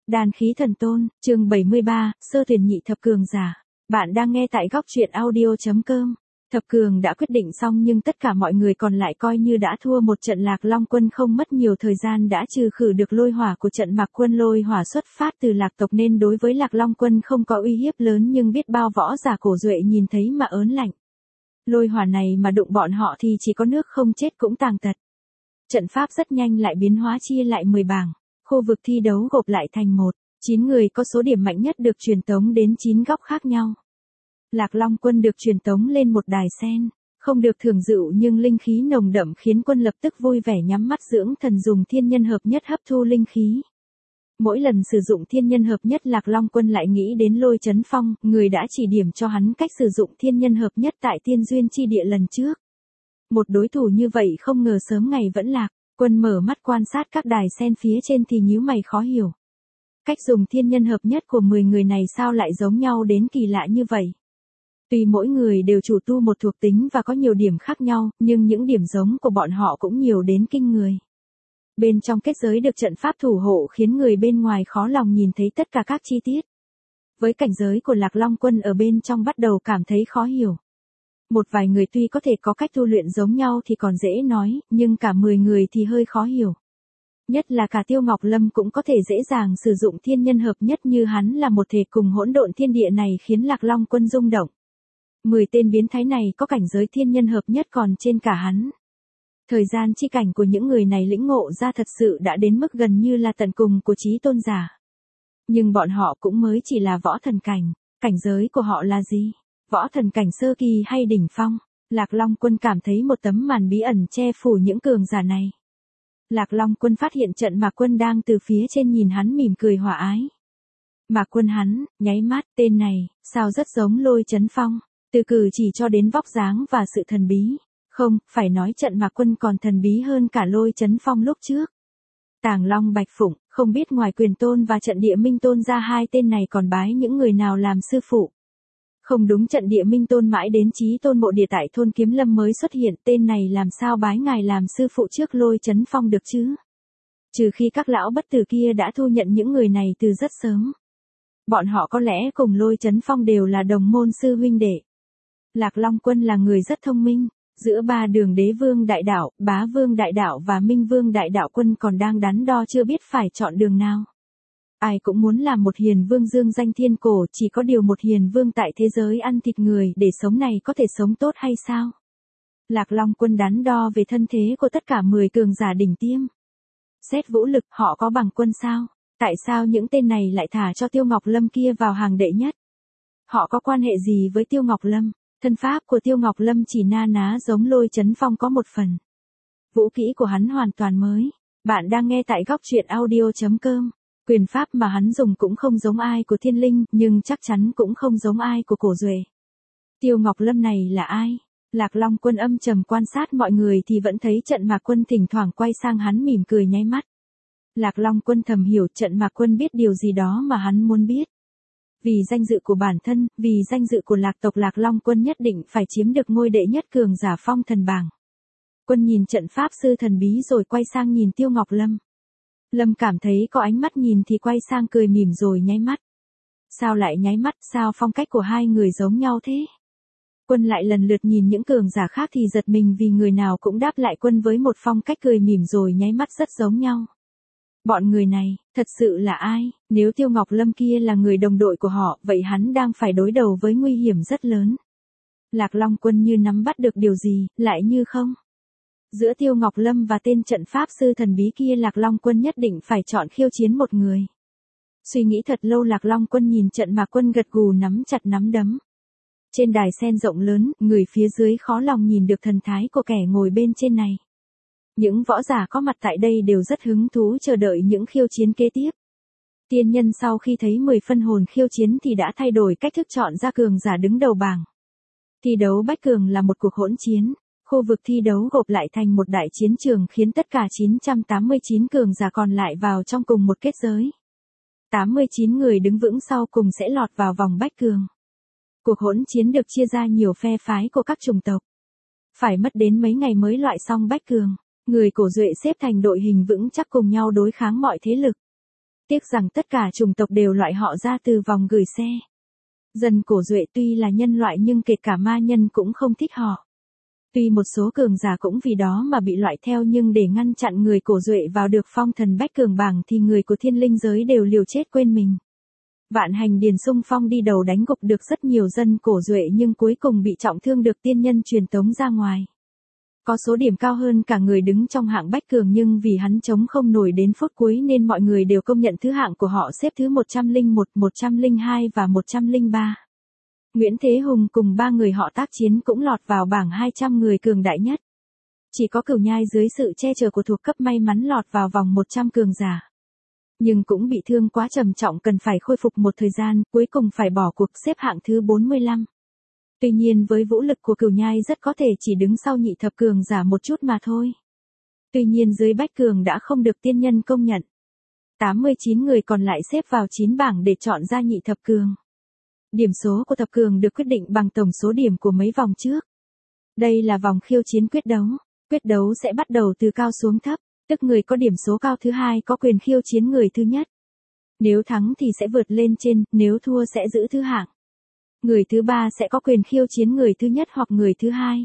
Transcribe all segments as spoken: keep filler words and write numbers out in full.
Đan khí thần tôn, chương bảy mươi ba, sơ tuyển nhị thập cường giả. Bạn đang nghe tại góc truyện audio chấm com. Thập cường đã quyết định xong nhưng tất cả mọi người còn lại coi như đã thua một trận. Lạc Long quân không mất nhiều thời gian đã trừ khử được lôi hỏa của trận Mạc quân. Lôi hỏa xuất phát từ Lạc tộc nên đối với Lạc Long quân không có uy hiếp lớn, nhưng biết bao võ giả cổ duệ nhìn thấy mà ớn lạnh. Lôi hỏa này mà đụng bọn họ thì chỉ có nước không chết cũng tàn tật. Trận pháp rất nhanh lại biến hóa, chia lại mười bảng. Khu vực thi đấu gộp lại thành một, chín người có số điểm mạnh nhất được truyền tống đến chín góc khác nhau. Lạc Long quân được truyền tống lên một đài sen, không được thưởng dựu nhưng linh khí nồng đậm khiến quân lập tức vui vẻ nhắm mắt dưỡng thần, dùng thiên nhân hợp nhất hấp thu linh khí. Mỗi lần sử dụng thiên nhân hợp nhất, Lạc Long quân lại nghĩ đến Lôi Chấn Phong, người đã chỉ điểm cho hắn cách sử dụng thiên nhân hợp nhất tại Tiên Duyên chi địa lần trước. Một đối thủ như vậy không ngờ sớm ngày vẫn lạc. Quân mở mắt quan sát các đài sen phía trên thì nhíu mày khó hiểu. Cách dùng thiên nhân hợp nhất của mười người này sao lại giống nhau đến kỳ lạ như vậy? Tuy mỗi người đều chủ tu một thuộc tính và có nhiều điểm khác nhau, nhưng những điểm giống của bọn họ cũng nhiều đến kinh người. Bên trong kết giới được trận pháp thủ hộ khiến người bên ngoài khó lòng nhìn thấy tất cả các chi tiết. Với cảnh giới của Lạc Long quân ở bên trong bắt đầu cảm thấy khó hiểu. Một vài người tuy có thể có cách tu luyện giống nhau thì còn dễ nói, nhưng cả mười người thì hơi khó hiểu. Nhất là cả Tiêu Ngọc Lâm cũng có thể dễ dàng sử dụng thiên nhân hợp nhất như hắn là một thể cùng hỗn độn thiên địa này khiến Lạc Long quân rung động. Mười tên biến thái này có cảnh giới thiên nhân hợp nhất còn trên cả hắn. Thời gian chi cảnh của những người này lĩnh ngộ ra thật sự đã đến mức gần như là tận cùng của trí tôn giả. Nhưng bọn họ cũng mới chỉ là võ thần cảnh, cảnh giới của họ là gì? Võ thần cảnh sơ kỳ hay đỉnh phong? Lạc Long quân cảm thấy một tấm màn bí ẩn che phủ những cường giả này. Lạc Long quân phát hiện trận Mạc quân đang từ phía trên nhìn hắn mỉm cười hòa ái. Mạc quân hắn, nháy mắt, tên này, sao rất giống Lôi Chấn Phong, từ cử chỉ cho đến vóc dáng và sự thần bí. Không, phải nói trận Mạc quân còn thần bí hơn cả Lôi Chấn Phong lúc trước. Tàng Long Bạch Phụng, không biết ngoài Quyền Tôn và trận Địa Minh Tôn ra hai tên này còn bái những người nào làm sư phụ. Không đúng, trận Địa Minh Tôn mãi đến Chí Tôn mộ địa tại thôn Kiếm Lâm mới xuất hiện, tên này làm sao bái ngài làm sư phụ trước Lôi Chấn Phong được chứ? Trừ khi các lão bất tử kia đã thu nhận những người này từ rất sớm. Bọn họ có lẽ cùng Lôi Chấn Phong đều là đồng môn sư huynh đệ. Lạc Long quân là người rất thông minh, giữa ba đường Đế Vương Đại Đạo, Bá Vương Đại Đạo và Minh Vương Đại Đạo, quân còn đang đắn đo chưa biết phải chọn đường nào. Ai cũng muốn làm một hiền vương dương danh thiên cổ, chỉ có điều một hiền vương tại thế giới ăn thịt người để sống này có thể sống tốt hay sao? Lạc Long quân đắn đo về thân thế của tất cả mười cường giả đỉnh tiêm. Xét vũ lực, họ có bằng quân sao? Tại sao những tên này lại thả cho Tiêu Ngọc Lâm kia vào hàng đệ nhất? Họ có quan hệ gì với Tiêu Ngọc Lâm? Thân pháp của Tiêu Ngọc Lâm chỉ na ná giống Lôi Chấn Phong có một phần. Vũ kỹ của hắn hoàn toàn mới. Bạn đang nghe tại góc truyện audio chấm com. Quyền pháp mà hắn dùng cũng không giống ai của Thiên Linh, nhưng chắc chắn cũng không giống ai của Cổ Duệ. Tiêu Ngọc Lâm này là ai? Lạc Long quân âm trầm quan sát mọi người thì vẫn thấy trận Mạc quân thỉnh thoảng quay sang hắn mỉm cười nháy mắt. Lạc Long quân thầm hiểu trận Mạc quân biết điều gì đó mà hắn muốn biết. Vì danh dự của bản thân, vì danh dự của Lạc tộc, Lạc Long quân nhất định phải chiếm được ngôi đệ nhất cường giả phong thần bảng. Quân nhìn trận pháp sư thần bí rồi quay sang nhìn Tiêu Ngọc Lâm. Lâm cảm thấy có ánh mắt nhìn thì quay sang cười mỉm rồi nháy mắt. Sao lại nháy mắt, sao phong cách của hai người giống nhau thế? Quân lại lần lượt nhìn những cường giả khác thì giật mình vì người nào cũng đáp lại quân với một phong cách cười mỉm rồi nháy mắt rất giống nhau. Bọn người này, thật sự là ai? Nếu Tiêu Ngọc Lâm kia là người đồng đội của họ, vậy hắn đang phải đối đầu với nguy hiểm rất lớn. Lạc Long quân như nắm bắt được điều gì, lại như không. Giữa Tiêu Ngọc Lâm và tên trận pháp sư thần bí kia, Lạc Long quân nhất định phải chọn khiêu chiến một người. Suy nghĩ thật lâu, Lạc Long quân nhìn trận Mạc quân gật gù nắm chặt nắm đấm. Trên đài sen rộng lớn, người phía dưới khó lòng nhìn được thần thái của kẻ ngồi bên trên này. Những võ giả có mặt tại đây đều rất hứng thú chờ đợi những khiêu chiến kế tiếp. Tiên nhân sau khi thấy mười phân hồn khiêu chiến thì đã thay đổi cách thức chọn ra cường giả đứng đầu bảng. Thi đấu bách cường là một cuộc hỗn chiến. Khu vực thi đấu gộp lại thành một đại chiến trường khiến tất cả chín trăm tám mươi chín cường giả còn lại vào trong cùng một kết giới. tám mươi chín người đứng vững sau cùng sẽ lọt vào vòng bách cường. Cuộc hỗn chiến được chia ra nhiều phe phái của các chủng tộc. Phải mất đến mấy ngày mới loại xong bách cường. Người Cổ Duệ xếp thành đội hình vững chắc cùng nhau đối kháng mọi thế lực. Tiếc rằng tất cả chủng tộc đều loại họ ra từ vòng gửi xe. Dân Cổ Duệ tuy là nhân loại nhưng kể cả ma nhân cũng không thích họ. Tuy một số cường giả cũng vì đó mà bị loại theo nhưng để ngăn chặn người Cổ Duệ vào được phong thần bách cường bảng thì người của thiên linh giới đều liều chết quên mình. Vạn Hành Điền xung phong đi đầu đánh gục được rất nhiều dân Cổ Duệ nhưng cuối cùng bị trọng thương được tiên nhân truyền tống ra ngoài. Có số điểm cao hơn cả người đứng trong hạng bách cường nhưng vì hắn chống không nổi đến phút cuối nên mọi người đều công nhận thứ hạng của họ xếp thứ một trăm lẻ một, một trăm lẻ hai và một trăm lẻ ba. Nguyễn Thế Hùng cùng ba người họ tác chiến cũng lọt vào bảng hai trăm người cường đại nhất. Chỉ có Cửu Nhai dưới sự che chở của thuộc cấp may mắn lọt vào vòng một trăm cường giả. Nhưng cũng bị thương quá trầm trọng cần phải khôi phục một thời gian, cuối cùng phải bỏ cuộc xếp hạng thứ bốn mươi lăm. Tuy nhiên với vũ lực của Cửu Nhai rất có thể chỉ đứng sau nhị thập cường giả một chút mà thôi. Tuy nhiên dưới bách cường đã không được tiên nhân công nhận. tám mươi chín người còn lại xếp vào chín bảng để chọn ra nhị thập cường. Điểm số của thập cường được quyết định bằng tổng số điểm của mấy vòng trước. Đây là vòng khiêu chiến quyết đấu. Quyết đấu sẽ bắt đầu từ cao xuống thấp, tức người có điểm số cao thứ hai có quyền khiêu chiến người thứ nhất. Nếu thắng thì sẽ vượt lên trên, nếu thua sẽ giữ thứ hạng. Người thứ ba sẽ có quyền khiêu chiến người thứ nhất hoặc người thứ hai.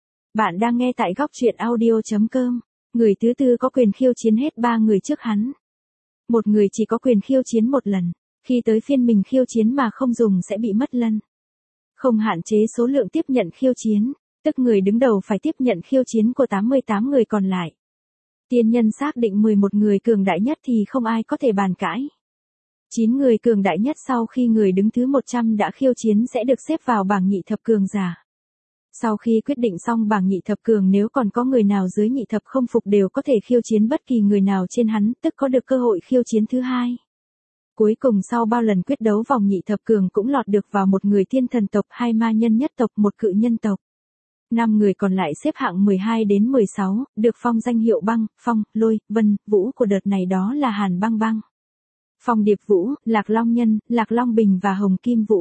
Bạn đang nghe tại góc truyện audio chấm com. Người thứ tư có quyền khiêu chiến hết ba người trước hắn. Một người chỉ có quyền khiêu chiến một lần. Khi tới phiên mình khiêu chiến mà không dùng sẽ bị mất lân. Không hạn chế số lượng tiếp nhận khiêu chiến, tức người đứng đầu phải tiếp nhận khiêu chiến của tám mươi tám người còn lại. Tiên nhân xác định mười một người cường đại nhất thì không ai có thể bàn cãi. chín người cường đại nhất sau khi người đứng thứ một trăm đã khiêu chiến sẽ được xếp vào bảng nhị thập cường giả. Sau khi quyết định xong bảng nhị thập cường nếu còn có người nào dưới nhị thập không phục đều có thể khiêu chiến bất kỳ người nào trên hắn, tức có được cơ hội khiêu chiến thứ hai. Cuối cùng sau bao lần quyết đấu vòng nhị thập cường cũng lọt được vào một người thiên thần tộc, hai ma nhân nhất tộc, một cự nhân tộc. Năm người còn lại xếp hạng mười hai đến mười sáu, được phong danh hiệu băng, phong, lôi, vân, vũ của đợt này đó là Hàn Băng Băng, Phong Điệp Vũ, Lạc Long Nhân, Lạc Long Bình và Hồng Kim Vũ.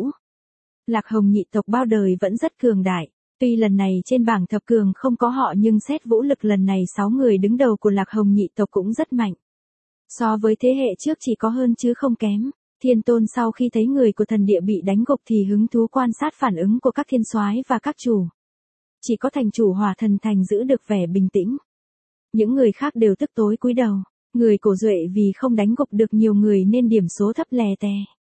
Lạc Hồng nhị tộc bao đời vẫn rất cường đại. Tuy lần này trên bảng thập cường không có họ nhưng xét vũ lực lần này sáu người đứng đầu của Lạc Hồng nhị tộc cũng rất mạnh. So với thế hệ trước chỉ có hơn chứ không kém. Thiên Tôn sau khi thấy người của thần địa bị đánh gục thì hứng thú quan sát phản ứng của các thiên soái và các chủ. Chỉ có thành chủ Hỏa Thần Thành giữ được vẻ bình tĩnh. Những người khác đều tức tối cúi đầu. Người Cổ Duệ vì không đánh gục được nhiều người nên điểm số thấp lè tè.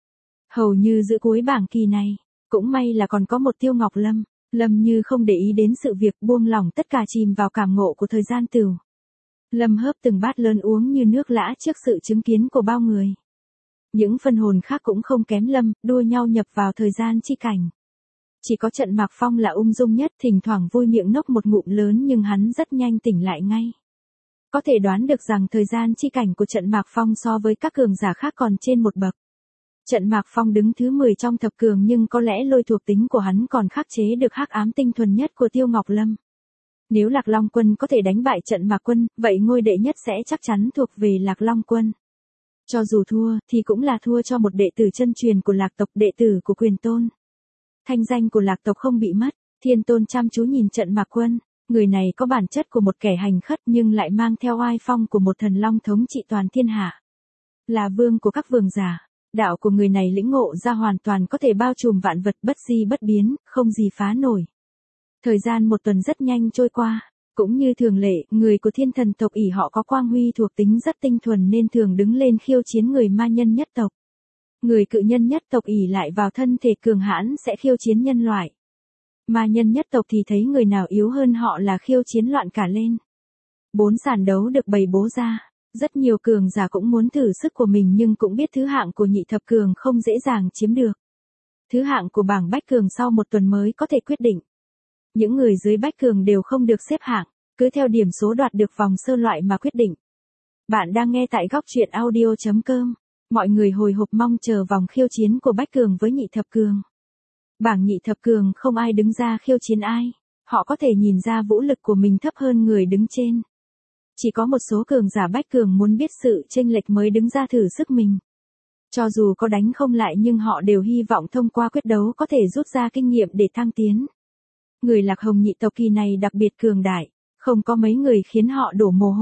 Hầu như giữa cuối bảng kỳ này, cũng may là còn có một Tiêu Ngọc Lâm. Lâm như không để ý đến sự việc buông lỏng tất cả chìm vào cảm ngộ của thời gian tửu. Lâm hớp từng bát lớn uống như nước lã trước sự chứng kiến của bao người. Những phân hồn khác cũng không kém Lâm, đua nhau nhập vào thời gian chi cảnh. Chỉ có Trận Mạc Phong là ung dung nhất, thỉnh thoảng vui miệng nốc một ngụm lớn nhưng hắn rất nhanh tỉnh lại ngay. Có thể đoán được rằng thời gian chi cảnh của Trận Mạc Phong so với các cường giả khác còn trên một bậc. Trận Mạc Phong đứng thứ mười trong thập cường nhưng có lẽ lôi thuộc tính của hắn còn khắc chế được hắc ám tinh thuần nhất của Tiêu Ngọc Lâm. Nếu Lạc Long Quân có thể đánh bại Trận Mạc Quân, vậy ngôi đệ nhất sẽ chắc chắn thuộc về Lạc Long Quân. Cho dù thua, thì cũng là thua cho một đệ tử chân truyền của Lạc tộc, đệ tử của Quyền Tôn. Thanh danh của Lạc tộc không bị mất. Thiên Tôn chăm chú nhìn Trận Mạc Quân. Người này có bản chất của một kẻ hành khất nhưng lại mang theo oai phong của một thần long thống trị toàn thiên hạ. Là vương của các vương giả. Đạo của người này lĩnh ngộ ra hoàn toàn có thể bao trùm vạn vật, bất di bất biến, không gì phá nổi. Thời gian một tuần rất nhanh trôi qua. Cũng như thường lệ, người của thiên thần tộc ỷ họ có quang huy thuộc tính rất tinh thuần nên thường đứng lên khiêu chiến người ma nhân nhất tộc. Người cự nhân nhất tộc ỷ lại vào thân thể cường hãn sẽ khiêu chiến nhân loại. Ma nhân nhất tộc thì thấy người nào yếu hơn họ là khiêu chiến loạn cả lên. Bốn sàn đấu được bày bố ra. Rất nhiều cường giả cũng muốn thử sức của mình nhưng cũng biết thứ hạng của nhị thập cường không dễ dàng chiếm được. Thứ hạng của bảng bách cường sau một tuần mới có thể quyết định. Những người dưới bách cường đều không được xếp hạng, cứ theo điểm số đoạt được vòng sơ loại mà quyết định. Bạn đang nghe tại góc truyện audio chấm com. Mọi người hồi hộp mong chờ vòng khiêu chiến của bách cường với nhị thập cường. Bảng nhị thập cường không ai đứng ra khiêu chiến ai. Họ có thể nhìn ra vũ lực của mình thấp hơn người đứng trên. Chỉ có một số cường giả bách cường muốn biết sự chênh lệch mới đứng ra thử sức mình. Cho dù có đánh không lại nhưng họ đều hy vọng thông qua quyết đấu có thể rút ra kinh nghiệm để thăng tiến. Người Lạc Hồng nhị tộc kỳ này đặc biệt cường đại, không có mấy người khiến họ đổ mồ hôi.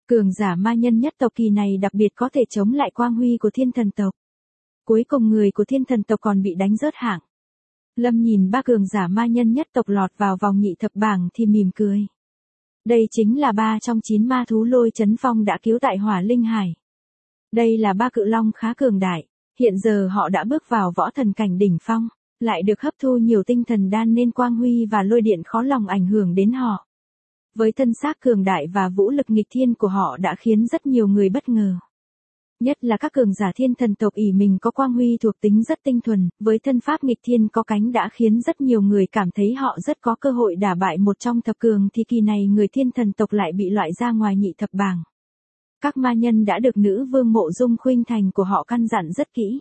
Cường giả ma nhân nhất tộc kỳ này đặc biệt có thể chống lại quang huy của thiên thần tộc. Cuối cùng người của thiên thần tộc còn bị đánh rớt hạng. Lâm nhìn ba cường giả ma nhân nhất tộc lọt vào vòng nhị thập bảng thì mỉm cười. Đây chính là ba trong chín ma thú Lôi Chấn Phong đã cứu tại Hỏa Linh Hải. Đây là ba cự long khá cường đại, hiện giờ họ đã bước vào võ thần cảnh đỉnh phong, lại được hấp thu nhiều tinh thần đan nên quang huy và lôi điện khó lòng ảnh hưởng đến họ. Với thân xác cường đại và vũ lực nghịch thiên của họ đã khiến rất nhiều người bất ngờ. Nhất là các cường giả thiên thần tộc ỷ mình có quang huy thuộc tính rất tinh thuần, với thân pháp nghịch thiên có cánh đã khiến rất nhiều người cảm thấy họ rất có cơ hội đả bại một trong thập cường thì kỳ này người thiên thần tộc lại bị loại ra ngoài nhị thập bảng. Các ma nhân đã được nữ vương Mộ Dung Khuynh Thành của họ căn dặn rất kỹ.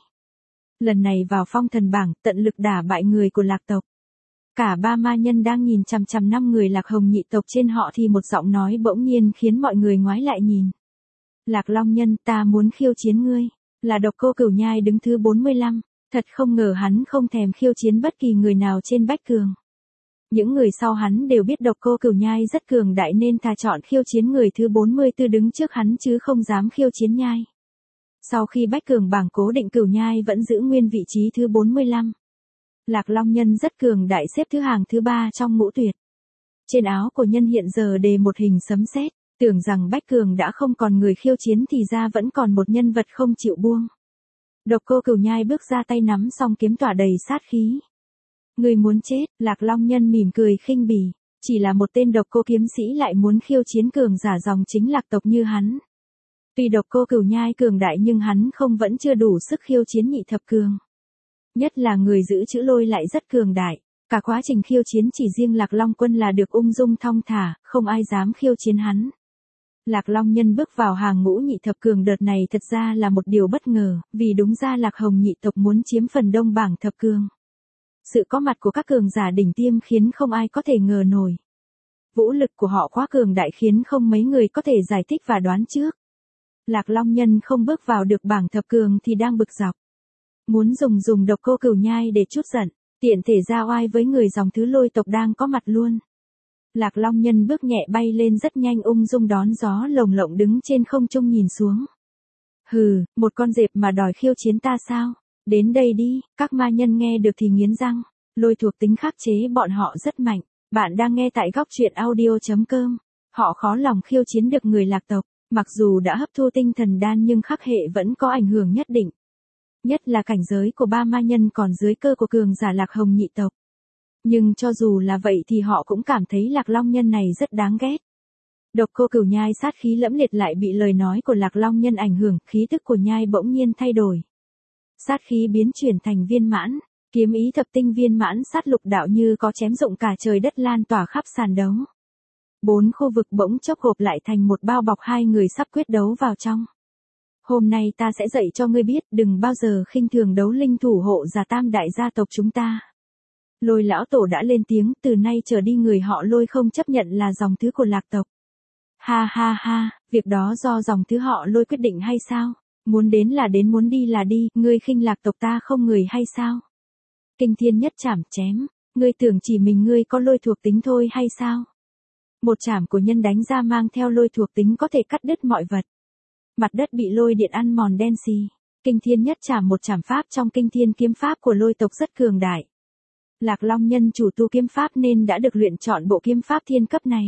Lần này vào phong thần bảng, tận lực đả bại người của Lạc tộc. Cả ba ma nhân đang nhìn chằm chằm năm người Lạc Hồng nhị tộc trên họ thì một giọng nói bỗng nhiên khiến mọi người ngoái lại nhìn. Lạc Long nhân, ta muốn khiêu chiến ngươi. Là Độc Cô Cửu Nhai đứng thứ bốn mươi lăm, thật không ngờ hắn không thèm khiêu chiến bất kỳ người nào trên Bách Cường. Những người sau hắn đều biết Độc Cô Cửu Nhai rất cường đại nên thà chọn khiêu chiến người thứ bốn mươi tư đứng trước hắn chứ không dám khiêu chiến Nhai. Sau khi Bách Cường bảng cố định Cửu Nhai vẫn giữ nguyên vị trí thứ bốn mươi lăm. Lạc Long nhân rất cường đại xếp thứ hàng thứ ba trong ngũ tuyệt. Trên áo của nhân hiện giờ đề một hình sấm sét, tưởng rằng Bách Cường đã không còn người khiêu chiến thì ra vẫn còn một nhân vật không chịu buông. Độc Cô Cửu Nhai bước ra tay nắm song kiếm tỏa đầy sát khí. Người muốn chết, Lạc Long nhân mỉm cười khinh bỉ, chỉ là một tên độc cô kiếm sĩ lại muốn khiêu chiến cường giả dòng chính Lạc tộc như hắn. Tuy Độc Cô Cửu Nhai cường đại nhưng hắn không vẫn chưa đủ sức khiêu chiến nhị thập cường. Nhất là người giữ chữ lôi lại rất cường đại, cả quá trình khiêu chiến chỉ riêng Lạc Long Quân là được ung dung thong thả, không ai dám khiêu chiến hắn. Lạc Long nhân bước vào hàng ngũ nhị thập cường đợt này thật ra là một điều bất ngờ, vì đúng ra Lạc Hồng nhị tộc muốn chiếm phần đông bảng thập cường. Sự có mặt của các cường giả đỉnh tiêm khiến không ai có thể ngờ nổi. Vũ lực của họ quá cường đại khiến không mấy người có thể giải thích và đoán trước. Lạc Long nhân không bước vào được bảng thập cường thì đang bực dọc. Muốn dùng dùng Độc Cô Cửu Nhai để trút giận, tiện thể ra oai với người dòng thứ Lôi tộc đang có mặt luôn. Lạc Long nhân bước nhẹ bay lên rất nhanh ung dung đón gió lồng lộng đứng trên không trung nhìn xuống. Hừ, một con dẹp mà đòi khiêu chiến ta sao? Đến đây đi, các ma nhân nghe được thì nghiến răng. Lôi thuộc tính khắc chế bọn họ rất mạnh. Bạn đang nghe tại góc truyện audio chấm com. Họ khó lòng khiêu chiến được người Lạc tộc, mặc dù đã hấp thu tinh thần đan nhưng khắc hệ vẫn có ảnh hưởng nhất định. Nhất là cảnh giới của ba ma nhân còn dưới cơ của cường giả Lạc Hồng nhị tộc. Nhưng cho dù là vậy thì họ cũng cảm thấy Lạc Long nhân này rất đáng ghét. Độc Cô Cửu Nhai sát khí lẫm liệt lại bị lời nói của Lạc Long nhân ảnh hưởng, khí tức của Nhai bỗng nhiên thay đổi. Sát khí biến chuyển thành viên mãn, kiếm ý thập tinh viên mãn sát lục đạo như có chém rụng cả trời đất lan tỏa khắp sàn đấu. Bốn khu vực bỗng chốc gộp lại thành một bao bọc hai người sắp quyết đấu vào trong. Hôm nay ta sẽ dạy cho ngươi biết đừng bao giờ khinh thường đấu linh thủ hộ giả tam đại gia tộc chúng ta. Lôi lão tổ đã lên tiếng, từ nay trở đi người họ Lôi không chấp nhận là dòng thứ của Lạc tộc. Ha ha ha, việc đó do dòng thứ họ Lôi quyết định hay sao? Muốn đến là đến, muốn đi là đi, ngươi khinh Lạc tộc ta không người hay sao? Kinh thiên nhất chảm chém, ngươi tưởng chỉ mình ngươi có lôi thuộc tính thôi hay sao? Một chảm của nhân đánh ra mang theo lôi thuộc tính có thể cắt đứt mọi vật. Mặt đất bị lôi điện ăn mòn đen xì. Kinh thiên nhất chảm, một chảm pháp trong kinh thiên kiếm pháp của Lôi tộc rất cường đại. Lạc Long nhân chủ tu kiếm pháp nên đã được luyện chọn bộ kiếm pháp thiên cấp này.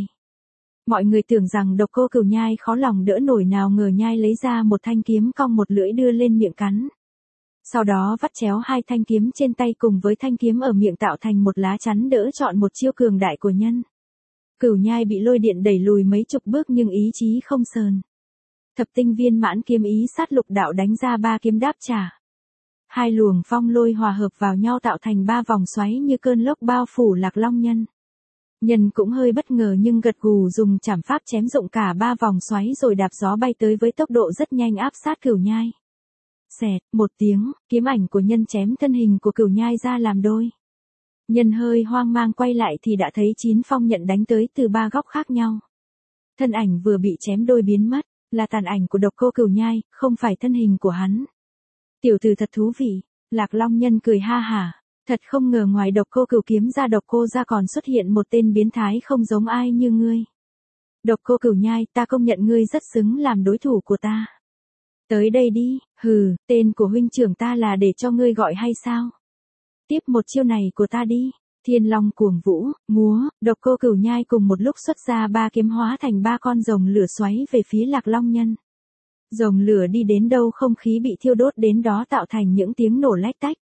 Mọi người tưởng rằng Độc Cô Cửu Nhai khó lòng đỡ nổi, nào ngờ Nhai lấy ra một thanh kiếm cong một lưỡi đưa lên miệng cắn. Sau đó vắt chéo hai thanh kiếm trên tay cùng với thanh kiếm ở miệng tạo thành một lá chắn đỡ chọn một chiêu cường đại của nhân. Cửu Nhai bị lôi điện đẩy lùi mấy chục bước nhưng ý chí không sờn. Thập tinh viên mãn kiếm ý sát lục đạo đánh ra ba kiếm đáp trả. Hai luồng phong lôi hòa hợp vào nhau tạo thành ba vòng xoáy như cơn lốc bao phủ Lạc Long nhân. Nhân cũng hơi bất ngờ nhưng gật gù dùng chảm pháp chém rụng cả ba vòng xoáy rồi đạp gió bay tới với tốc độ rất nhanh áp sát Cửu Nhai. Xẹt, một tiếng, kiếm ảnh của nhân chém thân hình của Cửu Nhai ra làm đôi. Nhân hơi hoang mang quay lại thì đã thấy chín phong nhận đánh tới từ ba góc khác nhau. Thân ảnh vừa bị chém đôi biến mất, là tàn ảnh của Độc Cô Cửu Nhai, không phải thân hình của hắn. Tiểu tử thật thú vị, Lạc Long nhân cười ha hả, thật không ngờ ngoài Độc Cô Cửu kiếm ra Độc Cô ra còn xuất hiện một tên biến thái không giống ai như ngươi. Độc Cô Cửu Nhai, ta công nhận ngươi rất xứng làm đối thủ của ta. Tới đây đi, hừ, tên của huynh trưởng ta là để cho ngươi gọi hay sao? Tiếp một chiêu này của ta đi. Thiên Long cuồng vũ, múa, Độc Cô Cửu Nhai cùng một lúc xuất ra ba kiếm hóa thành ba con rồng lửa xoáy về phía Lạc Long Nhân. Rồng lửa đi đến đâu không khí bị thiêu đốt đến đó tạo thành những tiếng nổ lách tách.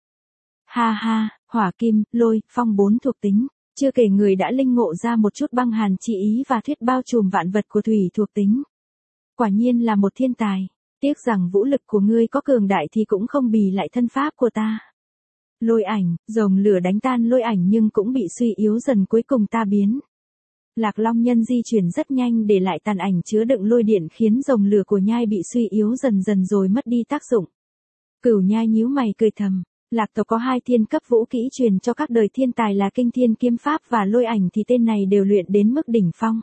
Ha ha, hỏa kim, lôi, phong bốn thuộc tính, chưa kể người đã linh ngộ ra một chút băng hàn chi ý và thuyết bao trùm vạn vật của thủy thuộc tính. Quả nhiên là một thiên tài, tiếc rằng vũ lực của ngươi có cường đại thì cũng không bì lại thân pháp của ta. Lôi ảnh, rồng lửa đánh tan lôi ảnh nhưng cũng bị suy yếu dần cuối cùng ta biến. Lạc Long Nhân di chuyển rất nhanh để lại tàn ảnh chứa đựng lôi điện khiến rồng lửa của nhai bị suy yếu dần dần rồi mất đi tác dụng. Cửu Nhai nhíu mày cười thầm, Lạc tộc có hai thiên cấp vũ kỹ truyền cho các đời thiên tài là kinh thiên kiếm pháp và lôi ảnh thì tên này đều luyện đến mức đỉnh phong.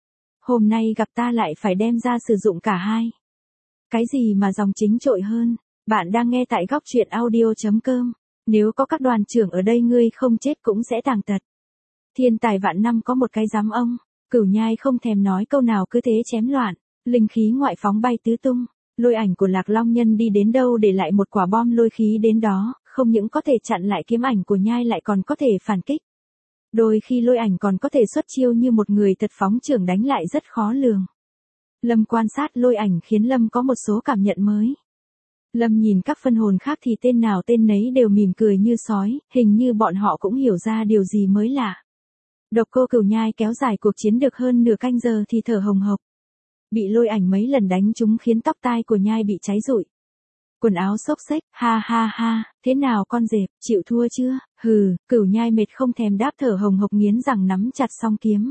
Hôm nay gặp ta lại phải đem ra sử dụng cả hai. Cái gì mà dòng chính trội hơn, bạn đang nghe tại góc truyện audio chấm com. Nếu có các đoàn trưởng ở đây ngươi không chết cũng sẽ tàn tật. Thiên tài vạn năm có một cái giám ông, Cửu Nhai không thèm nói câu nào cứ thế chém loạn, linh khí ngoại phóng bay tứ tung, lôi ảnh của Lạc Long Nhân đi đến đâu để lại một quả bom lôi khí đến đó, không những có thể chặn lại kiếm ảnh của nhai lại còn có thể phản kích. Đôi khi lôi ảnh còn có thể xuất chiêu như một người thật phóng trưởng đánh lại rất khó lường. Lâm quan sát lôi ảnh khiến Lâm có một số cảm nhận mới. Lâm nhìn các phân hồn khác thì tên nào tên nấy đều mỉm cười như sói, hình như bọn họ cũng hiểu ra điều gì mới lạ. Độc Cô Cửu Nhai kéo dài cuộc chiến được hơn nửa canh giờ thì thở hồng hộc. Bị lôi ảnh mấy lần đánh trúng khiến tóc tai của nhai bị cháy rụi. Quần áo xốc xếch, ha ha ha, thế nào con dẹp, chịu thua chưa? Hừ, Cửu Nhai mệt không thèm đáp, thở hồng hộc nghiến rằng nắm chặt song kiếm.